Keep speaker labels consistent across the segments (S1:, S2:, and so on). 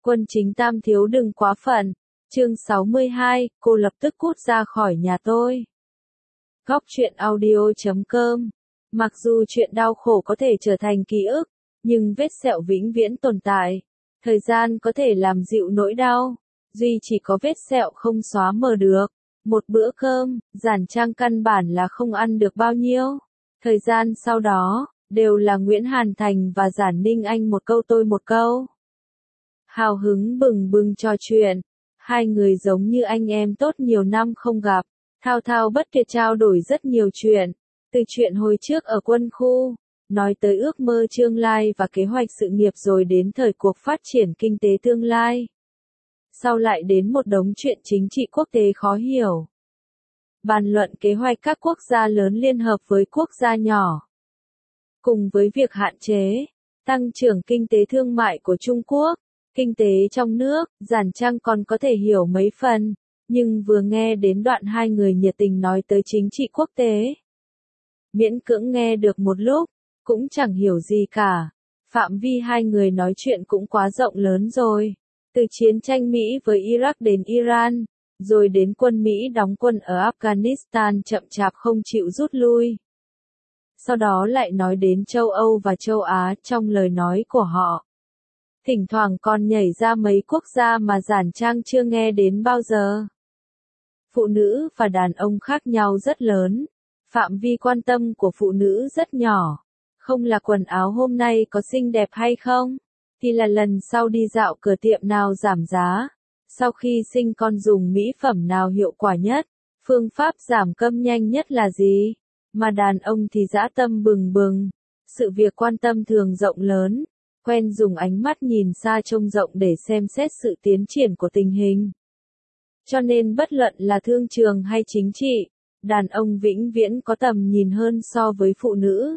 S1: Quân chính tam thiếu đừng quá phận. Chương 62, cô lập tức cút ra khỏi nhà tôi. Góc truyện audio.com. Mặc dù chuyện đau khổ có thể trở thành ký ức, nhưng vết sẹo vĩnh viễn tồn tại. Thời gian có thể làm dịu nỗi đau, duy chỉ có vết sẹo không xóa mờ được. Một bữa cơm, Giản Trang căn bản là không ăn được bao nhiêu. Thời gian sau đó, đều là Nguyễn Hàn Thành và Giản Ninh Anh một câu tôi một câu. Hào hứng bừng bừng trò chuyện, hai người giống như anh em tốt nhiều năm không gặp, thao thao bất tuyệt trao đổi rất nhiều chuyện, từ chuyện hồi trước ở quân khu, nói tới ước mơ tương lai và kế hoạch sự nghiệp rồi đến thời cuộc phát triển kinh tế tương lai. Sau lại đến một đống chuyện chính trị quốc tế khó hiểu. Bàn luận kế hoạch các quốc gia lớn liên hợp với quốc gia nhỏ. Cùng với việc hạn chế, tăng trưởng kinh tế thương mại của Trung Quốc, kinh tế trong nước, Giản Trang còn có thể hiểu mấy phần, nhưng vừa nghe đến đoạn hai người nhiệt tình nói tới chính trị quốc tế. Miễn cưỡng nghe được một lúc, cũng chẳng hiểu gì cả. Phạm vi hai người nói chuyện cũng quá rộng lớn rồi. Từ chiến tranh Mỹ với Iraq đến Iran, rồi đến quân Mỹ đóng quân ở Afghanistan chậm chạp không chịu rút lui. Sau đó lại nói đến châu Âu và châu Á trong lời nói của họ. Thỉnh thoảng còn nhảy ra mấy quốc gia mà Giản Trang chưa nghe đến bao giờ. Phụ nữ và đàn ông khác nhau rất lớn, phạm vi quan tâm của phụ nữ rất nhỏ. Không là quần áo hôm nay có xinh đẹp hay không, thì là lần sau đi dạo cửa tiệm nào giảm giá, sau khi sinh con dùng mỹ phẩm nào hiệu quả nhất, phương pháp giảm cân nhanh nhất là gì, mà đàn ông thì dã tâm bừng bừng, sự việc quan tâm thường rộng lớn, quen dùng ánh mắt nhìn xa trông rộng để xem xét sự tiến triển của tình hình. Cho nên bất luận là thương trường hay chính trị, đàn ông vĩnh viễn có tầm nhìn hơn so với phụ nữ.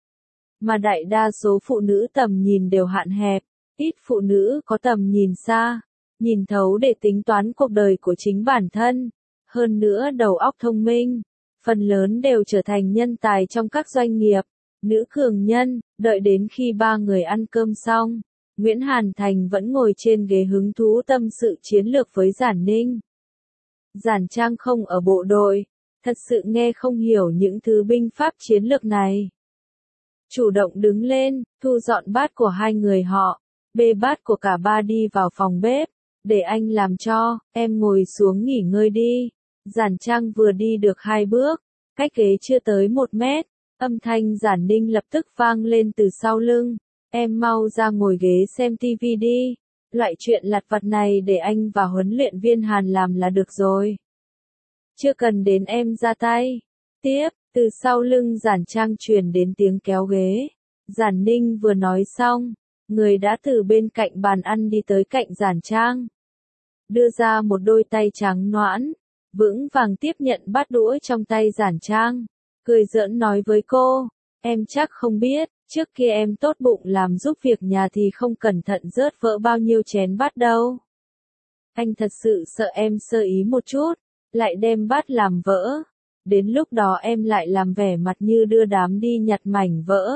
S1: Mà đại đa số phụ nữ tầm nhìn đều hạn hẹp, ít phụ nữ có tầm nhìn xa, nhìn thấu để tính toán cuộc đời của chính bản thân. Hơn nữa đầu óc thông minh, phần lớn đều trở thành nhân tài trong các doanh nghiệp, nữ cường nhân. Đợi đến khi ba người ăn cơm xong, Nguyễn Hàn Thành vẫn ngồi trên ghế hứng thú tâm sự chiến lược với Giản Ninh. Giản Trang không ở bộ đội, thật sự nghe không hiểu những thứ binh pháp chiến lược này. Chủ động đứng lên, thu dọn bát của hai người họ, bê bát của cả ba đi vào phòng bếp, để anh làm cho, em ngồi xuống nghỉ ngơi đi. Giản Trang vừa đi được 2 bước, cách ghế chưa tới 1 mét, âm thanh Giản Ninh lập tức vang lên từ sau lưng, em mau ra ngồi ghế xem tivi đi, loại chuyện lặt vặt này để anh và huấn luyện viên Hàn làm là được rồi. Chưa cần đến em ra tay. Tiếp, từ sau lưng Giản Trang truyền đến tiếng kéo ghế. Giản Ninh vừa nói xong, người đã từ bên cạnh bàn ăn đi tới cạnh Giản Trang. Đưa ra một đôi tay trắng nõn, vững vàng tiếp nhận bát đũa trong tay Giản Trang. Cười giỡn nói với cô, em chắc không biết, trước kia em tốt bụng làm giúp việc nhà thì không cẩn thận rớt vỡ bao nhiêu chén bát đâu. Anh thật sự sợ em sơ ý một chút, lại đem bát làm vỡ. Đến lúc đó em lại làm vẻ mặt như đưa đám đi nhặt mảnh vỡ.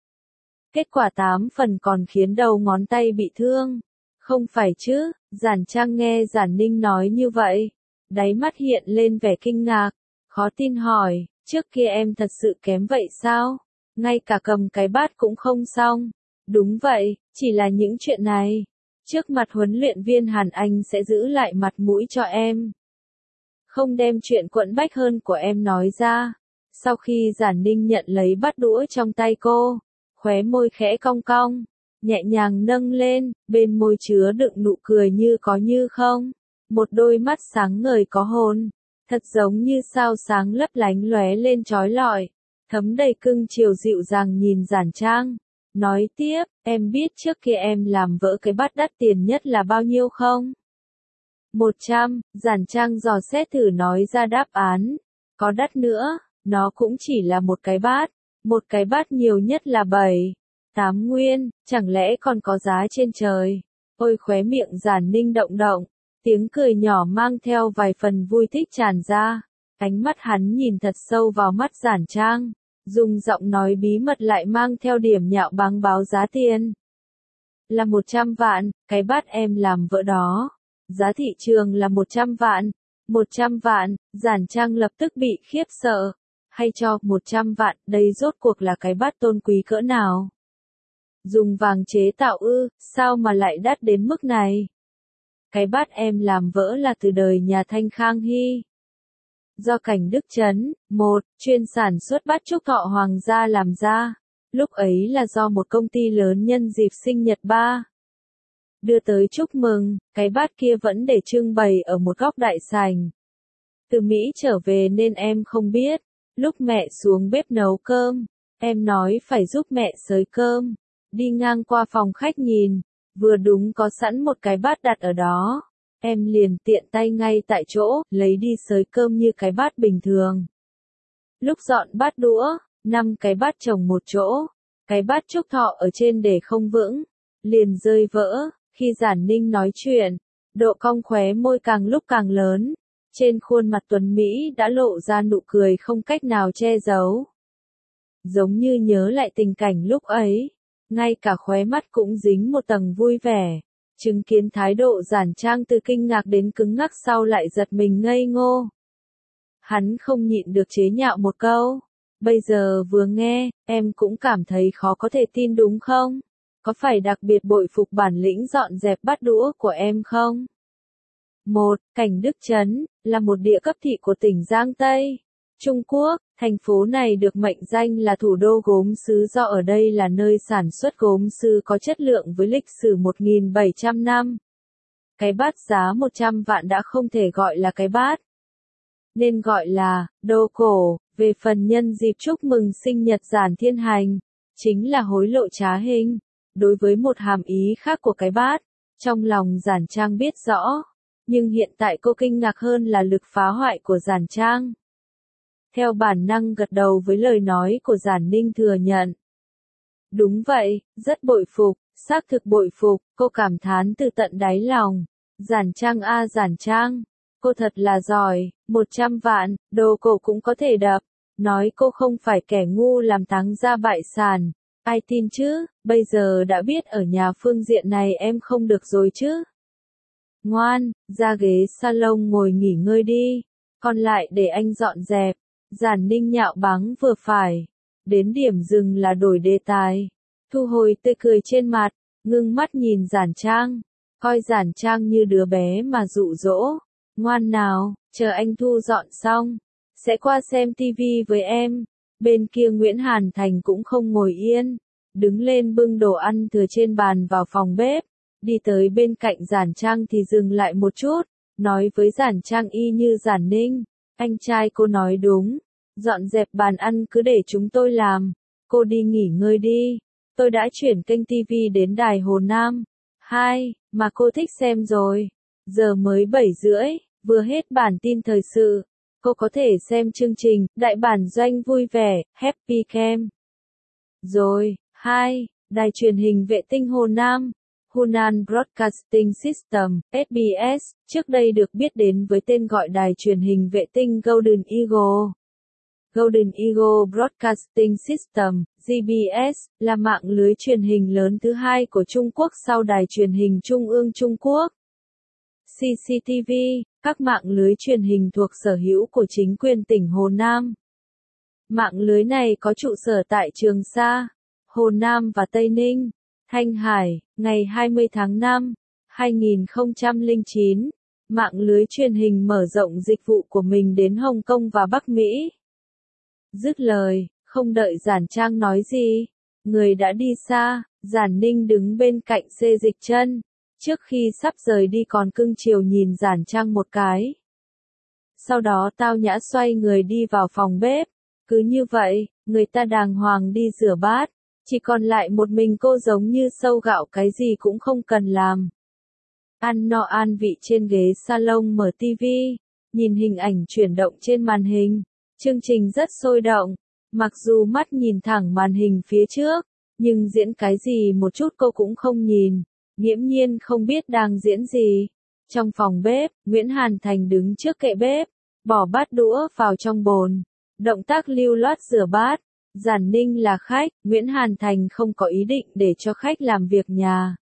S1: Kết quả 8 phần còn khiến đầu ngón tay bị thương. Không phải chứ, Giản Trang nghe Giản Ninh nói như vậy. Đáy mắt hiện lên vẻ kinh ngạc, khó tin hỏi, trước kia em thật sự kém vậy sao? Ngay cả cầm cái bát cũng không xong. Đúng vậy, chỉ là những chuyện này. Trước mặt huấn luyện viên Hàn Anh sẽ giữ lại mặt mũi cho em. Không đem chuyện quẫn bách hơn của em nói ra. Sau khi Giản Ninh nhận lấy bát đũa trong tay cô, khóe môi khẽ cong cong, nhẹ nhàng nâng lên, bên môi chứa đựng nụ cười như có như không. Một đôi mắt sáng ngời có hồn, thật giống như sao sáng lấp lánh lóe lên chói lọi, thấm đầy cưng chiều dịu dàng nhìn Giản Trang. Nói tiếp, em biết trước kia em làm vỡ cái bát đắt tiền nhất là bao nhiêu không? 100, Giản Trang dò xét thử nói ra đáp án. Có đắt nữa, nó cũng chỉ là một cái bát nhiều nhất là 7, 8 nguyên, chẳng lẽ còn có giá trên trời. Ôi khóe miệng Giản Ninh động động, tiếng cười nhỏ mang theo vài phần vui thích tràn ra. Ánh mắt hắn nhìn thật sâu vào mắt Giản Trang, dùng giọng nói bí mật lại mang theo điểm nhạo báng báo giá tiền. là 100 vạn, cái bát em làm vỡ đó. Giá thị trường là 100 vạn. 100 vạn, Giản Trang lập tức bị khiếp sợ. Hay cho 100 vạn, đây rốt cuộc là cái bát tôn quý cỡ nào? Dùng vàng chế tạo ư, sao mà lại đắt đến mức này? Cái bát em làm vỡ là từ đời nhà Thanh Khang Hy. Do Cảnh Đức Trấn, chuyên sản xuất bát chúc thọ hoàng gia làm ra. Lúc ấy là do một công ty lớn nhân dịp sinh nhật ba đưa tới chúc mừng, cái bát kia vẫn để trưng bày ở một góc đại sảnh. Từ Mỹ trở về nên em không biết. Lúc mẹ xuống bếp nấu cơm, em nói phải giúp mẹ xới cơm. Đi ngang qua phòng khách nhìn, vừa đúng có sẵn một cái bát đặt ở đó. Em liền tiện tay ngay tại chỗ, lấy đi xới cơm như cái bát bình thường. Lúc dọn bát đũa, 5 cái bát chồng một chỗ. Cái bát chúc thọ ở trên để không vững, liền rơi vỡ. Khi Giản Ninh nói chuyện, độ cong khóe môi càng lúc càng lớn. Trên khuôn mặt tuấn Mỹ đã lộ ra nụ cười không cách nào che giấu. Giống như nhớ lại tình cảnh lúc ấy, ngay cả khóe mắt cũng dính một tầng vui vẻ. Chứng kiến thái độ Giản Trang từ kinh ngạc đến cứng ngắc sau lại giật mình ngây ngô. Hắn không nhịn được chế nhạo một câu. Bây giờ vừa nghe, em cũng cảm thấy khó có thể tin đúng không? Có phải đặc biệt bội phục bản lĩnh dọn dẹp bát đũa của em không? Cảnh Đức Trấn, là một địa cấp thị của tỉnh Giang Tây, Trung Quốc. Thành phố này được mệnh danh là thủ đô gốm sứ do ở đây là nơi sản xuất gốm sứ có chất lượng với lịch sử 1.700 năm. Cái bát giá 100 vạn đã không thể gọi là cái bát, nên gọi là đồ cổ. Về phần nhân dịp chúc mừng sinh nhật Giản Thiên Hành, chính là hối lộ trá hình. Đối với một hàm ý khác của cái bát, trong lòng Giản Trang biết rõ, nhưng hiện tại cô kinh ngạc hơn là lực phá hoại của Giản Trang. Theo bản năng gật đầu với lời nói của Giản Ninh thừa nhận. Đúng vậy, rất bội phục, xác thực bội phục, cô cảm thán từ tận đáy lòng. Giản Trang a Giản Trang, cô thật là giỏi, 100 vạn, đồ cổ cũng có thể đập. Nói cô không phải kẻ ngu làm táng ra bại sản. Ai tin chứ, bây giờ đã biết ở nhà phương diện này em không được rồi chứ. Ngoan, ra ghế salon ngồi nghỉ ngơi đi, còn lại để anh dọn dẹp. Giản Ninh nhạo báng vừa phải, đến điểm dừng là đổi đề tài. Thu hồi tươi cười trên mặt, ngưng mắt nhìn Giản Trang, coi Giản Trang như đứa bé mà dụ dỗ. Ngoan nào, chờ anh thu dọn xong, sẽ qua xem tivi với em. Bên kia Nguyễn Hàn Thành cũng không ngồi yên, đứng lên bưng đồ ăn thừa trên bàn vào phòng bếp, đi tới bên cạnh Giản Trang thì dừng lại một chút, nói với Giản Trang y như Giản Ninh, anh trai cô nói đúng, dọn dẹp bàn ăn cứ để chúng tôi làm, cô đi nghỉ ngơi đi, tôi đã chuyển kênh tivi đến đài Hồ Nam 2, mà cô thích xem rồi, giờ mới 7:30, vừa hết bản tin thời sự. Cô có thể xem chương trình Đại bản doanh vui vẻ, Happy Camp. Rồi, 2. Đài truyền hình vệ tinh Hồ Nam, Hunan Broadcasting System, SBS, trước đây được biết đến với tên gọi đài truyền hình vệ tinh Golden Eagle. Golden Eagle Broadcasting System, GBS, là mạng lưới truyền hình lớn thứ hai của Trung Quốc sau đài truyền hình Trung ương Trung Quốc. CCTV, các mạng lưới truyền hình thuộc sở hữu của chính quyền tỉnh Hồ Nam. Mạng lưới này có trụ sở tại Trường Sa, Hồ Nam và Tây Ninh, Thanh Hải. Ngày 20 tháng 5, 2009, mạng lưới truyền hình mở rộng dịch vụ của mình đến Hồng Kông và Bắc Mỹ. Dứt lời, không đợi Giản Trang nói gì, người đã đi xa. Giản Ninh đứng bên cạnh xê dịch chân, trước khi sắp rời đi còn cưng chiều nhìn Giản Trang một cái. Sau đó tao nhã xoay người đi vào phòng bếp. Cứ như vậy, người ta đàng hoàng đi rửa bát, chỉ còn lại một mình cô giống như sâu gạo cái gì cũng không cần làm. Ăn no an vị trên ghế salon mở tivi, nhìn hình ảnh chuyển động trên màn hình. Chương trình rất sôi động, mặc dù mắt nhìn thẳng màn hình phía trước, nhưng diễn cái gì một chút cô cũng không nhìn, nghiễm nhiên không biết đang diễn gì. Trong phòng bếp, Nguyễn Hàn Thành đứng trước kệ bếp, bỏ bát đũa vào trong bồn, động tác lưu loát rửa bát. Giản Ninh là khách, Nguyễn Hàn Thành không có ý định để cho khách làm việc nhà.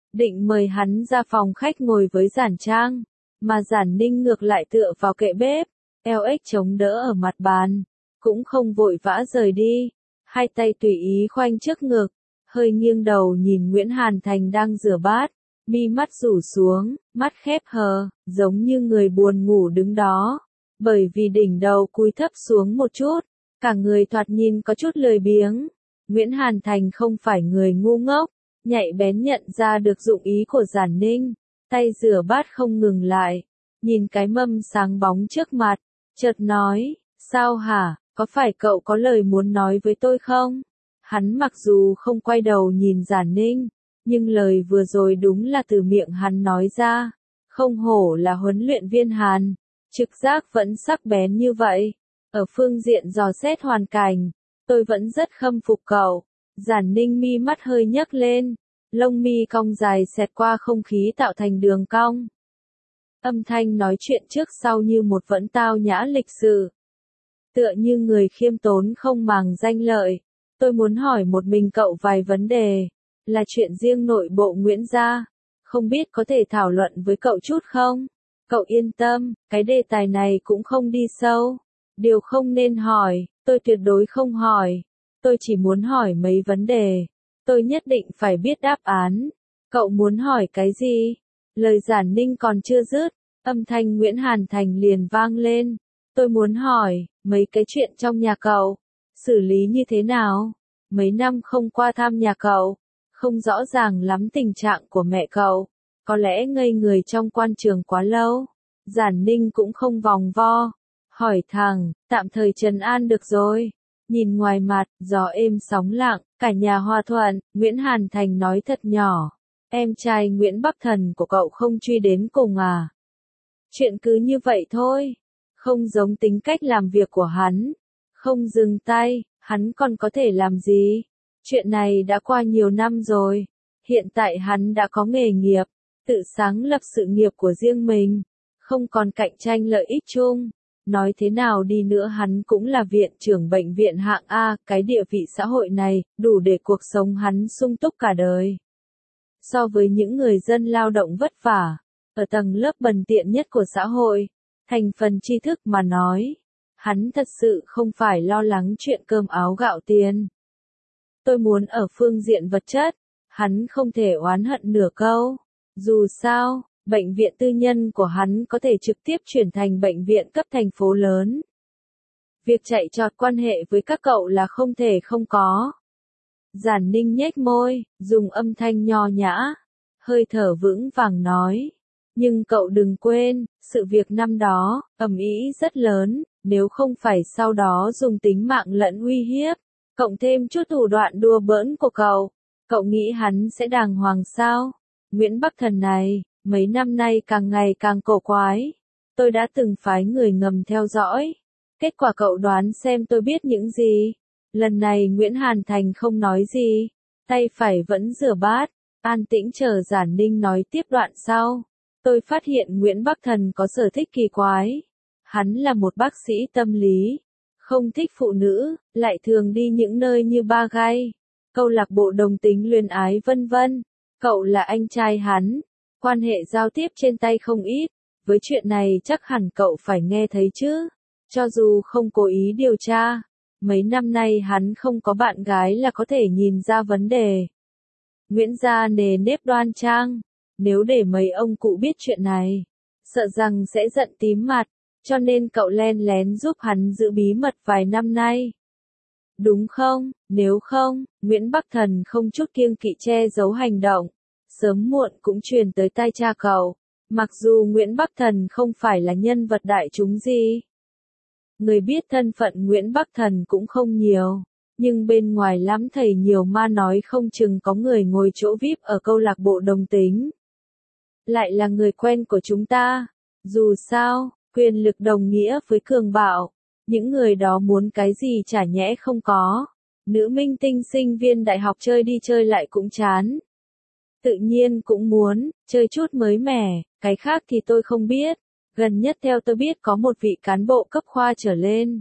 S1: định mời hắn ra phòng khách ngồi với Giản Trang, mà Giản Ninh ngược lại tựa vào kệ bếp, eo ếch chống đỡ ở mặt bàn, cũng không vội vã rời đi, hai tay tùy ý khoanh trước ngực, hơi nghiêng đầu nhìn Nguyễn Hàn Thành đang rửa bát, mi mắt rủ xuống, mắt khép hờ, giống như người buồn ngủ đứng đó, bởi vì đỉnh đầu cúi thấp xuống một chút, cả người thoạt nhìn có chút lười biếng. Nguyễn Hàn Thành không phải người ngu ngốc, nhạy bén nhận ra được dụng ý của Giản Ninh, tay rửa bát không ngừng lại, nhìn cái mâm sáng bóng trước mặt, chợt nói, sao hả, có phải cậu có lời muốn nói với tôi không? Hắn mặc dù không quay đầu nhìn Giản Ninh, nhưng lời vừa rồi đúng là từ miệng hắn nói ra, không hổ là huấn luyện viên Hàn, trực giác vẫn sắc bén như vậy, ở phương diện dò xét hoàn cảnh, tôi vẫn rất khâm phục cậu. Giản Ninh mi mắt hơi nhấc lên, lông mi cong dài xẹt qua không khí tạo thành đường cong. Âm thanh nói chuyện trước sau như một vẫn tao nhã lịch sự. Tựa như người khiêm tốn không màng danh lợi. Tôi muốn hỏi một mình cậu vài vấn đề, là chuyện riêng nội bộ Nguyễn gia, không biết có thể thảo luận với cậu chút không? Cậu yên tâm, cái đề tài này cũng không đi sâu. Điều không nên hỏi, tôi tuyệt đối không hỏi. Tôi chỉ muốn hỏi mấy vấn đề. Tôi nhất định phải biết đáp án. Cậu muốn hỏi cái gì? Lời Giản Ninh còn chưa dứt, âm thanh Nguyễn Hàn Thành liền vang lên. Tôi muốn hỏi, mấy cái chuyện trong nhà cậu, xử lý như thế nào? Mấy năm không qua thăm nhà cậu, không rõ ràng lắm tình trạng của mẹ cậu, có lẽ ngây người trong quan trường quá lâu. Giản Ninh cũng không vòng vo, hỏi thẳng, tạm thời trấn an được rồi. Nhìn ngoài mặt, gió êm sóng lặng, cả nhà hòa thuận, Nguyễn Hàn Thành nói thật nhỏ. Em trai Nguyễn Bắc Thần của cậu không truy đến cùng à? Chuyện cứ như vậy thôi, không giống tính cách làm việc của hắn. Không dừng tay, hắn còn có thể làm gì? Chuyện này đã qua nhiều năm rồi. Hiện tại hắn đã có nghề nghiệp, tự sáng lập sự nghiệp của riêng mình, không còn cạnh tranh lợi ích chung. Nói thế nào đi nữa hắn cũng là viện trưởng bệnh viện hạng A, cái địa vị xã hội này, đủ để cuộc sống hắn sung túc cả đời. So với những người dân lao động vất vả, ở tầng lớp bần tiện nhất của xã hội, thành phần tri thức mà nói, hắn thật sự không phải lo lắng chuyện cơm áo gạo tiền. Tôi muốn ở phương diện vật chất, hắn không thể oán hận nửa câu. Dù sao, bệnh viện tư nhân của hắn có thể trực tiếp chuyển thành bệnh viện cấp thành phố lớn. Việc chạy trọt quan hệ với các cậu là không thể không có. Giản Ninh nhếch môi, dùng âm thanh nho nhã, hơi thở vững vàng nói. Nhưng cậu đừng quên, sự việc năm đó, ầm ĩ rất lớn, nếu không phải sau đó dùng tính mạng lẫn uy hiếp, cộng thêm chút thủ đoạn đùa bỡn của cậu nghĩ hắn sẽ đàng hoàng sao? Nguyễn Bắc Thần này, mấy năm nay càng ngày càng cổ quái. Tôi đã từng phái người ngầm theo dõi. Kết quả cậu đoán xem tôi biết những gì? Lần này Nguyễn Hàn Thành không nói gì, tay phải vẫn rửa bát, an tĩnh chờ Giản Ninh nói tiếp đoạn sau. Tôi phát hiện Nguyễn Bắc Thần có sở thích kỳ quái. Hắn là một bác sĩ tâm lý, không thích phụ nữ, lại thường đi những nơi như Ba Gai, câu lạc bộ đồng tính luyến ái vân vân. Cậu là anh trai hắn, quan hệ giao tiếp trên tay không ít, với chuyện này chắc hẳn cậu phải nghe thấy chứ. Cho dù không cố ý điều tra, mấy năm nay hắn không có bạn gái là có thể nhìn ra vấn đề. Nguyễn gia nề nếp đoan trang, nếu để mấy ông cụ biết chuyện này, sợ rằng sẽ giận tím mặt, cho nên cậu len lén giúp hắn giữ bí mật vài năm nay. Đúng không? Nếu không, Nguyễn Bắc Thần không chút kiêng kỵ che giấu hành động, sớm muộn cũng truyền tới tai cha cậu. Mặc dù Nguyễn Bắc Thần không phải là nhân vật đại chúng gì, người biết thân phận Nguyễn Bắc Thần cũng không nhiều, nhưng bên ngoài lắm thầy nhiều ma nói không chừng có người ngồi chỗ VIP ở câu lạc bộ đồng tính. Lại là người quen của chúng ta. Dù sao, quyền lực đồng nghĩa với cường bạo. Những người đó muốn cái gì chả nhẽ không có. Nữ minh tinh sinh viên đại học chơi đi chơi lại cũng chán. Tự nhiên cũng muốn, chơi chút mới mẻ, cái khác thì tôi không biết. Gần nhất theo tôi biết có một vị cán bộ cấp khoa trở lên.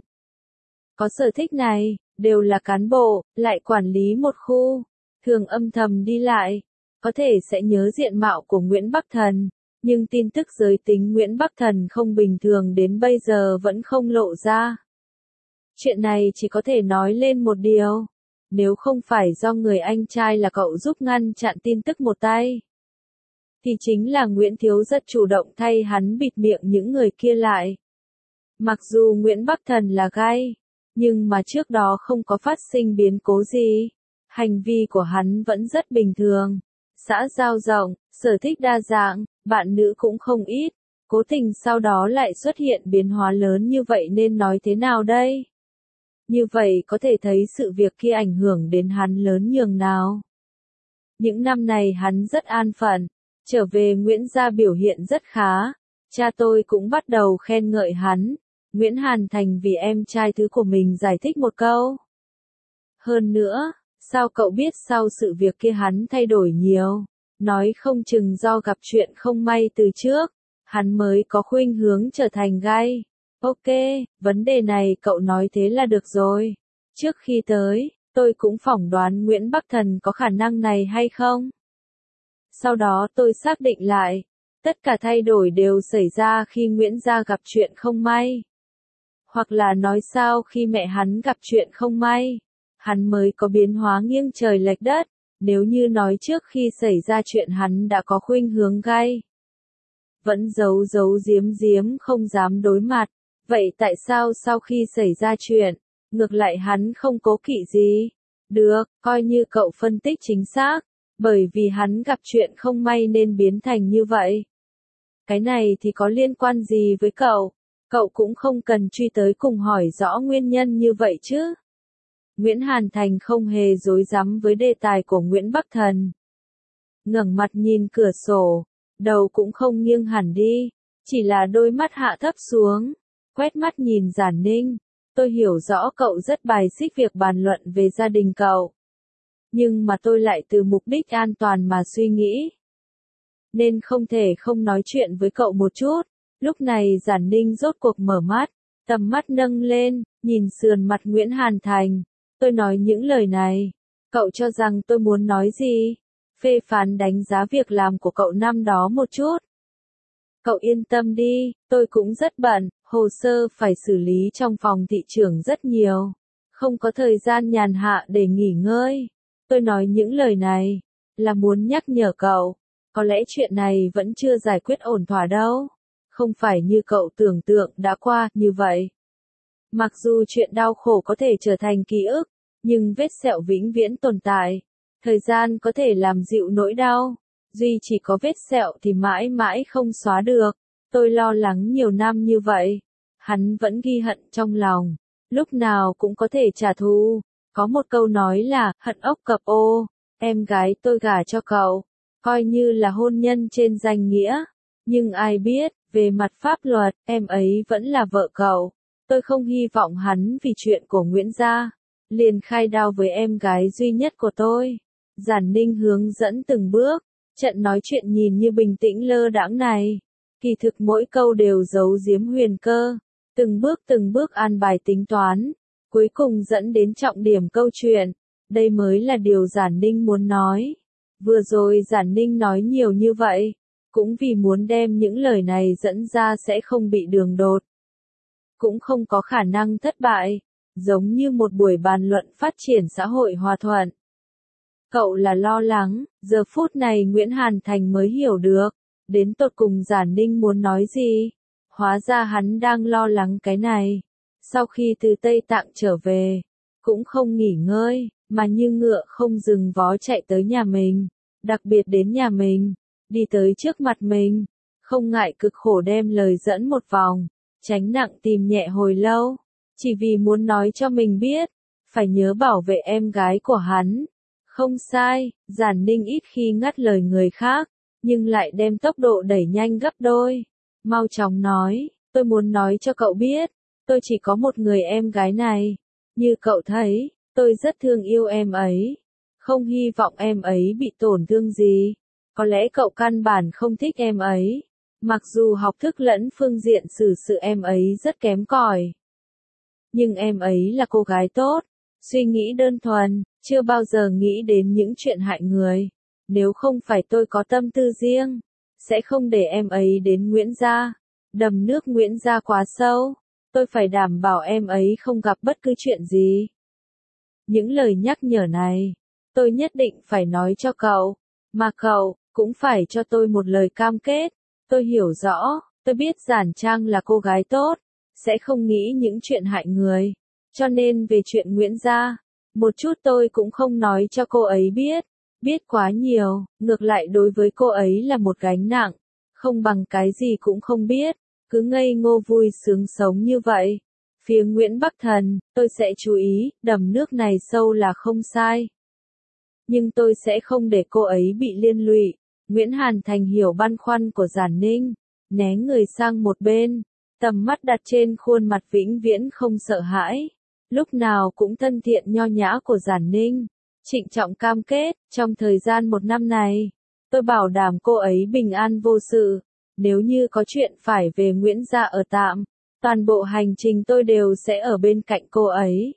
S1: Có sở thích này, đều là cán bộ, lại quản lý một khu. Thường âm thầm đi lại. có thể sẽ nhớ diện mạo của Nguyễn Bắc Thần, nhưng tin tức giới tính Nguyễn Bắc Thần không bình thường đến bây giờ vẫn không lộ ra. Chuyện này chỉ có thể nói lên một điều, nếu không phải do người anh trai là cậu giúp ngăn chặn tin tức một tay, thì chính là Nguyễn Thiếu rất chủ động thay hắn bịt miệng những người kia lại. Mặc dù Nguyễn Bắc Thần là gay, nhưng mà trước đó không có phát sinh biến cố gì. Hành vi của hắn vẫn rất bình thường. Xã giao rộng, sở thích đa dạng, bạn nữ cũng không ít. Cố tình sau đó lại xuất hiện biến hóa lớn như vậy nên nói thế nào đây? Như vậy có thể thấy sự việc kia ảnh hưởng đến hắn lớn nhường nào. Những năm này hắn rất an phận, trở về Nguyễn gia biểu hiện rất khá. Cha tôi cũng bắt đầu khen ngợi hắn. Nguyễn Hàn Thành vì em trai thứ của mình giải thích một câu. Hơn nữa, sao cậu biết sau sự việc kia hắn thay đổi nhiều? Nói không chừng do gặp chuyện không may từ trước, hắn mới có khuynh hướng trở thành gay. Ok, vấn đề này cậu nói thế là được rồi. Trước khi tới, tôi cũng phỏng đoán Nguyễn Bắc Thần có khả năng này hay không? Sau đó tôi xác định lại, tất cả thay đổi đều xảy ra khi Nguyễn gia gặp chuyện không may. Hoặc là nói sao khi mẹ hắn gặp chuyện không may, hắn mới có biến hóa nghiêng trời lệch đất, nếu như nói trước khi xảy ra chuyện hắn đã có khuynh hướng gay. Vẫn giấu giấu giếm giếm không dám đối mặt, vậy tại sao sau khi xảy ra chuyện, ngược lại hắn không cố kỵ gì? Được, coi như cậu phân tích chính xác, bởi vì hắn gặp chuyện không may nên biến thành như vậy. Cái này thì có liên quan gì với cậu? Cậu cũng không cần truy tới cùng hỏi rõ nguyên nhân như vậy chứ. Nguyễn Hàn Thành không hề dối rắm với đề tài của Nguyễn Bắc Thần. Ngẩng mặt nhìn cửa sổ, đầu cũng không nghiêng hẳn đi, chỉ là đôi mắt hạ thấp xuống, quét mắt nhìn Giản Ninh. Tôi hiểu rõ cậu rất bài xích việc bàn luận về gia đình cậu. Nhưng mà tôi lại từ mục đích an toàn mà suy nghĩ. Nên không thể không nói chuyện với cậu một chút. Lúc này Giản Ninh rốt cuộc mở mắt, tầm mắt nâng lên, nhìn sườn mặt Nguyễn Hàn Thành. Tôi nói những lời này, cậu cho rằng tôi muốn nói gì? Phê phán đánh giá việc làm của cậu năm đó một chút. Cậu yên tâm đi, tôi cũng rất bận, hồ sơ phải xử lý trong phòng thị trường rất nhiều. Không có thời gian nhàn hạ để nghỉ ngơi. Tôi nói những lời này, là muốn nhắc nhở cậu, có lẽ chuyện này vẫn chưa giải quyết ổn thỏa đâu. Không phải như cậu tưởng tượng đã qua như vậy. Mặc dù chuyện đau khổ có thể trở thành ký ức, nhưng vết sẹo vĩnh viễn tồn tại. Thời gian có thể làm dịu nỗi đau, duy chỉ có vết sẹo thì mãi mãi không xóa được. Tôi lo lắng nhiều năm như vậy, hắn vẫn ghi hận trong lòng, lúc nào cũng có thể trả thù. Có một câu nói là, hận ốc cập ô, em gái tôi gả cho cậu, coi như là hôn nhân trên danh nghĩa. Nhưng ai biết, về mặt pháp luật, em ấy vẫn là vợ cậu. Tôi không hy vọng hắn vì chuyện của Nguyễn gia, liền khai đao với em gái duy nhất của tôi. Giản Ninh hướng dẫn từng bước, trận nói chuyện nhìn như bình tĩnh lơ đãng này. Kỳ thực mỗi câu đều giấu giếm huyền cơ, từng bước an bài tính toán, cuối cùng dẫn đến trọng điểm câu chuyện. Đây mới là điều Giản Ninh muốn nói. Vừa rồi Giản Ninh nói nhiều như vậy, cũng vì muốn đem những lời này dẫn ra sẽ không bị đường đột. Cũng không có khả năng thất bại, giống như một buổi bàn luận phát triển xã hội hòa thuận. Cậu là lo lắng, giờ phút này Nguyễn Hàn Thành mới hiểu được, đến tột cùng Giản Ninh muốn nói gì. Hóa ra hắn đang lo lắng cái này. Sau khi từ Tây Tạng trở về, cũng không nghỉ ngơi, mà như ngựa không dừng vó chạy tới nhà mình, đặc biệt đến nhà mình, đi tới trước mặt mình, không ngại cực khổ đem lời dẫn một vòng, tránh nặng tìm nhẹ hồi lâu, chỉ vì muốn nói cho mình biết, phải nhớ bảo vệ em gái của hắn. Không sai, Giản Ninh ít khi ngắt lời người khác, nhưng lại đem tốc độ đẩy nhanh gấp đôi. Mau chóng nói, tôi muốn nói cho cậu biết, tôi chỉ có một người em gái này. Như cậu thấy, tôi rất thương yêu em ấy. Không hy vọng em ấy bị tổn thương gì. Có lẽ cậu căn bản không thích em ấy. Mặc dù học thức lẫn phương diện xử sự em ấy rất kém cỏi. Nhưng em ấy là cô gái tốt, suy nghĩ đơn thuần, chưa bao giờ nghĩ đến những chuyện hại người. Nếu không phải tôi có tâm tư riêng, sẽ không để em ấy đến Nguyễn gia. Đầm nước Nguyễn gia quá sâu, tôi phải đảm bảo em ấy không gặp bất cứ chuyện gì. Những lời nhắc nhở này, tôi nhất định phải nói cho cậu, mà cậu cũng phải cho tôi một lời cam kết. Tôi hiểu rõ, tôi biết Giản Trang là cô gái tốt, sẽ không nghĩ những chuyện hại người. Cho nên về chuyện Nguyễn gia, một chút tôi cũng không nói cho cô ấy biết. Biết quá nhiều, ngược lại đối với cô ấy là một gánh nặng, không bằng cái gì cũng không biết, cứ ngây ngô vui sướng sống như vậy. Phía Nguyễn Bắc Thần, tôi sẽ chú ý, đầm nước này sâu là không sai. Nhưng tôi sẽ không để cô ấy bị liên lụy. Nguyễn Hàn Thành hiểu băn khoăn của Giản Ninh, né người sang một bên, tầm mắt đặt trên khuôn mặt vĩnh viễn không sợ hãi, lúc nào cũng thân thiện nho nhã của Giản Ninh. Trịnh trọng cam kết, trong thời gian 1 năm này, tôi bảo đảm cô ấy bình an vô sự. Nếu như có chuyện phải về Nguyễn gia ở tạm, toàn bộ hành trình tôi đều sẽ ở bên cạnh cô ấy.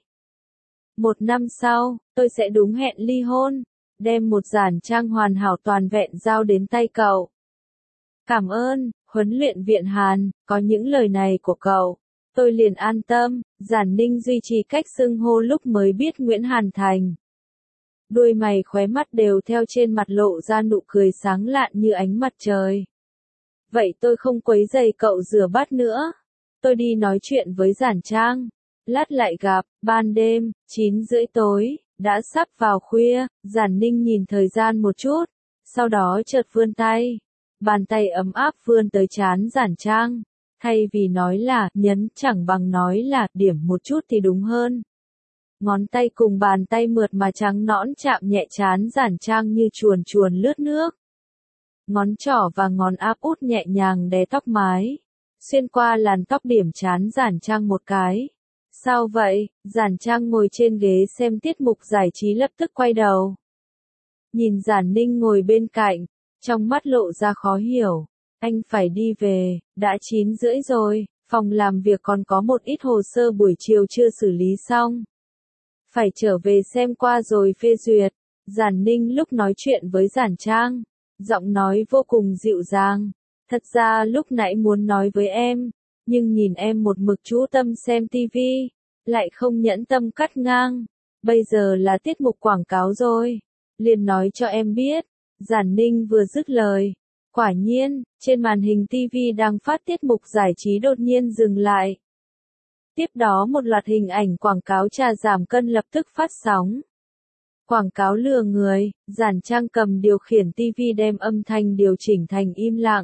S1: 1 năm sau, tôi sẽ đúng hẹn ly hôn, đem một Giản Trang hoàn hảo toàn vẹn giao đến tay cậu. Cảm ơn, huấn luyện viện Hàn, có những lời này của cậu, tôi liền an tâm. Giản Ninh duy trì cách xưng hô lúc mới biết Nguyễn Hàn Thành. Đuôi mày khóe mắt đều theo trên mặt lộ ra nụ cười sáng lạn như ánh mặt trời. Vậy tôi không quấy rầy cậu rửa bát nữa. Tôi đi nói chuyện với Giản Trang. Lát lại gặp, ban đêm, 9:30 tối, đã sắp vào khuya. Giản Ninh nhìn thời gian một chút, sau đó chợt vươn tay. Bàn tay ấm áp vươn tới trán Giản Trang. Thay vì nói là nhấn chẳng bằng nói là điểm một chút thì đúng hơn. Ngón tay cùng bàn tay mượt mà trắng nõn chạm nhẹ trán Giản Trang như chuồn chuồn lướt nước. Ngón trỏ và ngón áp út nhẹ nhàng đè tóc mái, xuyên qua làn tóc điểm trán Giản Trang một cái. Sao vậy? Giản Trang ngồi trên ghế xem tiết mục giải trí lập tức quay đầu. Nhìn Giản Ninh ngồi bên cạnh, trong mắt lộ ra khó hiểu. Anh phải đi về, đã 9:30 rồi, phòng làm việc còn có một ít hồ sơ buổi chiều chưa xử lý xong. Phải trở về xem qua rồi phê duyệt. Giản Ninh lúc nói chuyện với Giản Trang, giọng nói vô cùng dịu dàng. Thật ra lúc nãy muốn nói với em, nhưng nhìn em một mực chú tâm xem tivi, lại không nhẫn tâm cắt ngang. Bây giờ là tiết mục quảng cáo rồi, liền nói cho em biết. Giản Ninh vừa dứt lời, quả nhiên, trên màn hình tivi đang phát tiết mục giải trí đột nhiên dừng lại. Tiếp đó một loạt hình ảnh quảng cáo trà giảm cân lập tức phát sóng. Quảng cáo lừa người, Giản Trang cầm điều khiển TV đem âm thanh điều chỉnh thành im lặng.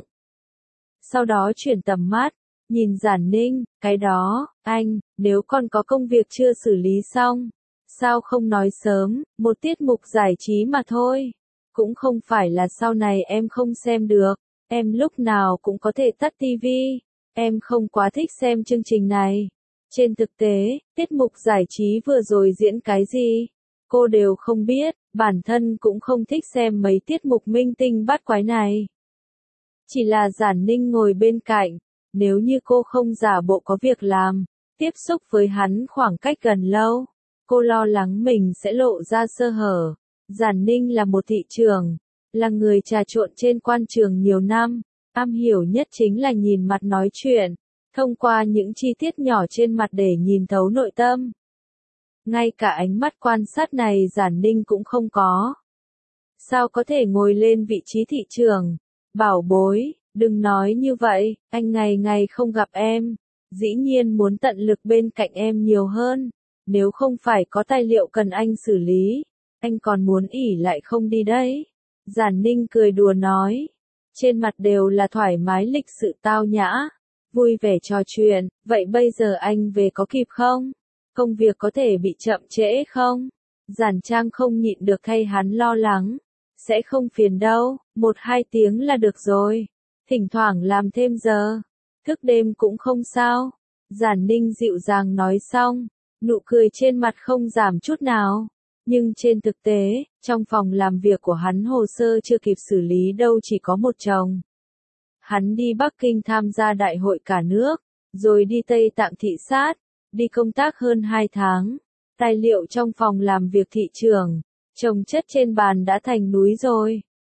S1: Sau đó chuyển tầm mắt, nhìn Giản Ninh, cái đó, anh, nếu còn có công việc chưa xử lý xong, sao không nói sớm, một tiết mục giải trí mà thôi. Cũng không phải là sau này em không xem được, em lúc nào cũng có thể tắt TV, em không quá thích xem chương trình này. Trên thực tế, tiết mục giải trí vừa rồi diễn cái gì, cô đều không biết, bản thân cũng không thích xem mấy tiết mục minh tinh bắt quái này. Chỉ là Giản Ninh ngồi bên cạnh, nếu như cô không giả bộ có việc làm, tiếp xúc với hắn khoảng cách gần lâu, cô lo lắng mình sẽ lộ ra sơ hở. Giản Ninh là một thị trưởng, là người trà trộn trên quan trường nhiều năm, am hiểu nhất chính là nhìn mặt nói chuyện, thông qua những chi tiết nhỏ trên mặt để nhìn thấu nội tâm. Ngay cả ánh mắt quan sát này Giản Ninh cũng không có. Sao có thể ngồi lên vị trí thị trưởng? Bảo bối, đừng nói như vậy, anh ngày ngày không gặp em, dĩ nhiên muốn tận lực bên cạnh em nhiều hơn, nếu không phải có tài liệu cần anh xử lý, anh còn muốn ỉ lại không đi đấy. Giản Ninh cười đùa nói, trên mặt đều là thoải mái lịch sự tao nhã, vui vẻ trò chuyện, vậy bây giờ anh về có kịp không? Công việc có thể bị chậm trễ không? Giản Trang không nhịn được thay hắn lo lắng. Sẽ không phiền đâu, 1-2 tiếng là được rồi. Thỉnh thoảng làm thêm giờ, thức đêm cũng không sao. Giản Ninh dịu dàng nói xong, nụ cười trên mặt không giảm chút nào. Nhưng trên thực tế, trong phòng làm việc của hắn hồ sơ chưa kịp xử lý đâu chỉ có một chồng. Hắn đi Bắc Kinh tham gia đại hội cả nước, rồi đi Tây Tạng thị sát, đi công tác hơn 2 tháng. Tài liệu trong phòng làm việc thị trường, chồng chất trên bàn đã thành núi rồi.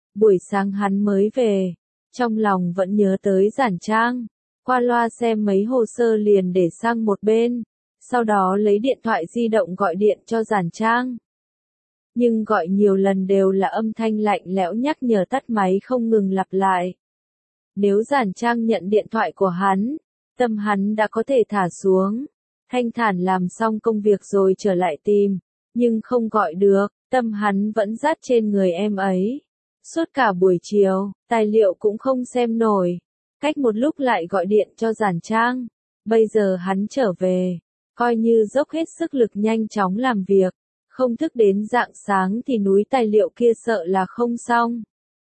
S1: Buổi sáng hắn mới về, trong lòng vẫn nhớ tới Giản Trang, qua loa xem mấy hồ sơ liền để sang một bên, sau đó lấy điện thoại di động gọi điện cho Giản Trang. Nhưng gọi nhiều lần đều là âm thanh lạnh lẽo nhắc nhở tắt máy không ngừng lặp lại. Nếu Giản Trang nhận điện thoại của hắn, tâm hắn đã có thể thả xuống, thanh thản làm xong công việc rồi trở lại tìm, nhưng không gọi được, tâm hắn vẫn dắt trên người em ấy. Suốt cả buổi chiều, tài liệu cũng không xem nổi, cách một lúc lại gọi điện cho Giản Trang. Bây giờ hắn trở về, coi như dốc hết sức lực nhanh chóng làm việc, không thức đến rạng sáng thì núi tài liệu kia sợ là không xong.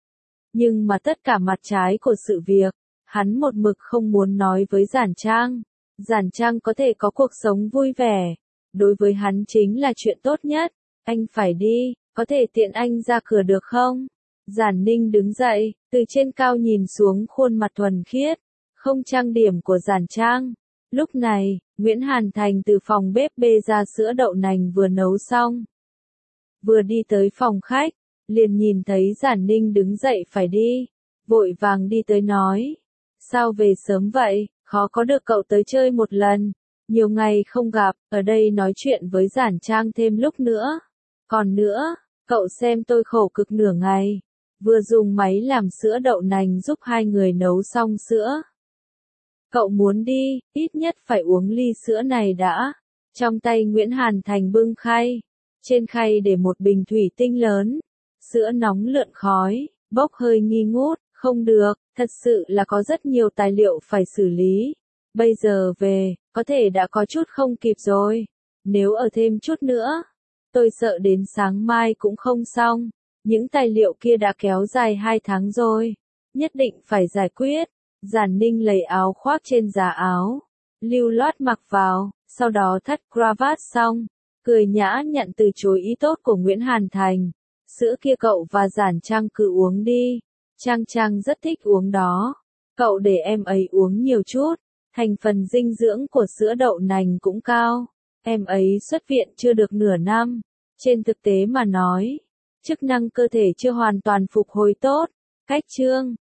S1: Nhưng mà tất cả mặt trái của sự việc, hắn một mực không muốn nói với Giản Trang. Giản Trang có thể có cuộc sống vui vẻ, đối với hắn chính là chuyện tốt nhất. Anh phải đi, có thể tiện anh ra cửa được không? Giản Ninh đứng dậy, từ trên cao nhìn xuống khuôn mặt thuần khiết, không trang điểm của Giản Trang. Lúc này, Nguyễn Hàn Thành từ phòng bếp bê ra sữa đậu nành vừa nấu xong. Vừa đi tới phòng khách, liền nhìn thấy Giản Ninh đứng dậy phải đi, vội vàng đi tới nói. Sao về sớm vậy, khó có được cậu tới chơi một lần, nhiều ngày không gặp, ở đây nói chuyện với Giản Trang thêm lúc nữa. Còn nữa, cậu xem tôi khổ cực nửa ngày, vừa dùng máy làm sữa đậu nành giúp hai người nấu xong sữa. Cậu muốn đi, ít nhất phải uống ly sữa này đã. Trong tay Nguyễn Hàn Thành bưng khay, trên khay để một bình thủy tinh lớn, sữa nóng lượn khói, bốc hơi nghi ngút, không được, thật sự là có rất nhiều tài liệu phải xử lý. Bây giờ về, có thể đã có chút không kịp rồi, nếu ở thêm chút nữa, tôi sợ đến sáng mai cũng không xong. Những tài liệu kia đã kéo dài 2 tháng rồi, nhất định phải giải quyết. Giản Ninh lấy áo khoác trên giá áo, lưu loát mặc vào, sau đó thắt cravat xong, cười nhã nhận từ chối ý tốt của Nguyễn Hàn Thành. Sữa kia cậu và Giản Trang cứ uống đi, Trang Trang rất thích uống đó. Cậu để em ấy uống nhiều chút, thành phần dinh dưỡng của sữa đậu nành cũng cao. Em ấy xuất viện chưa được nửa năm, trên thực tế mà nói, chức năng cơ thể chưa hoàn toàn phục hồi tốt. Cách chương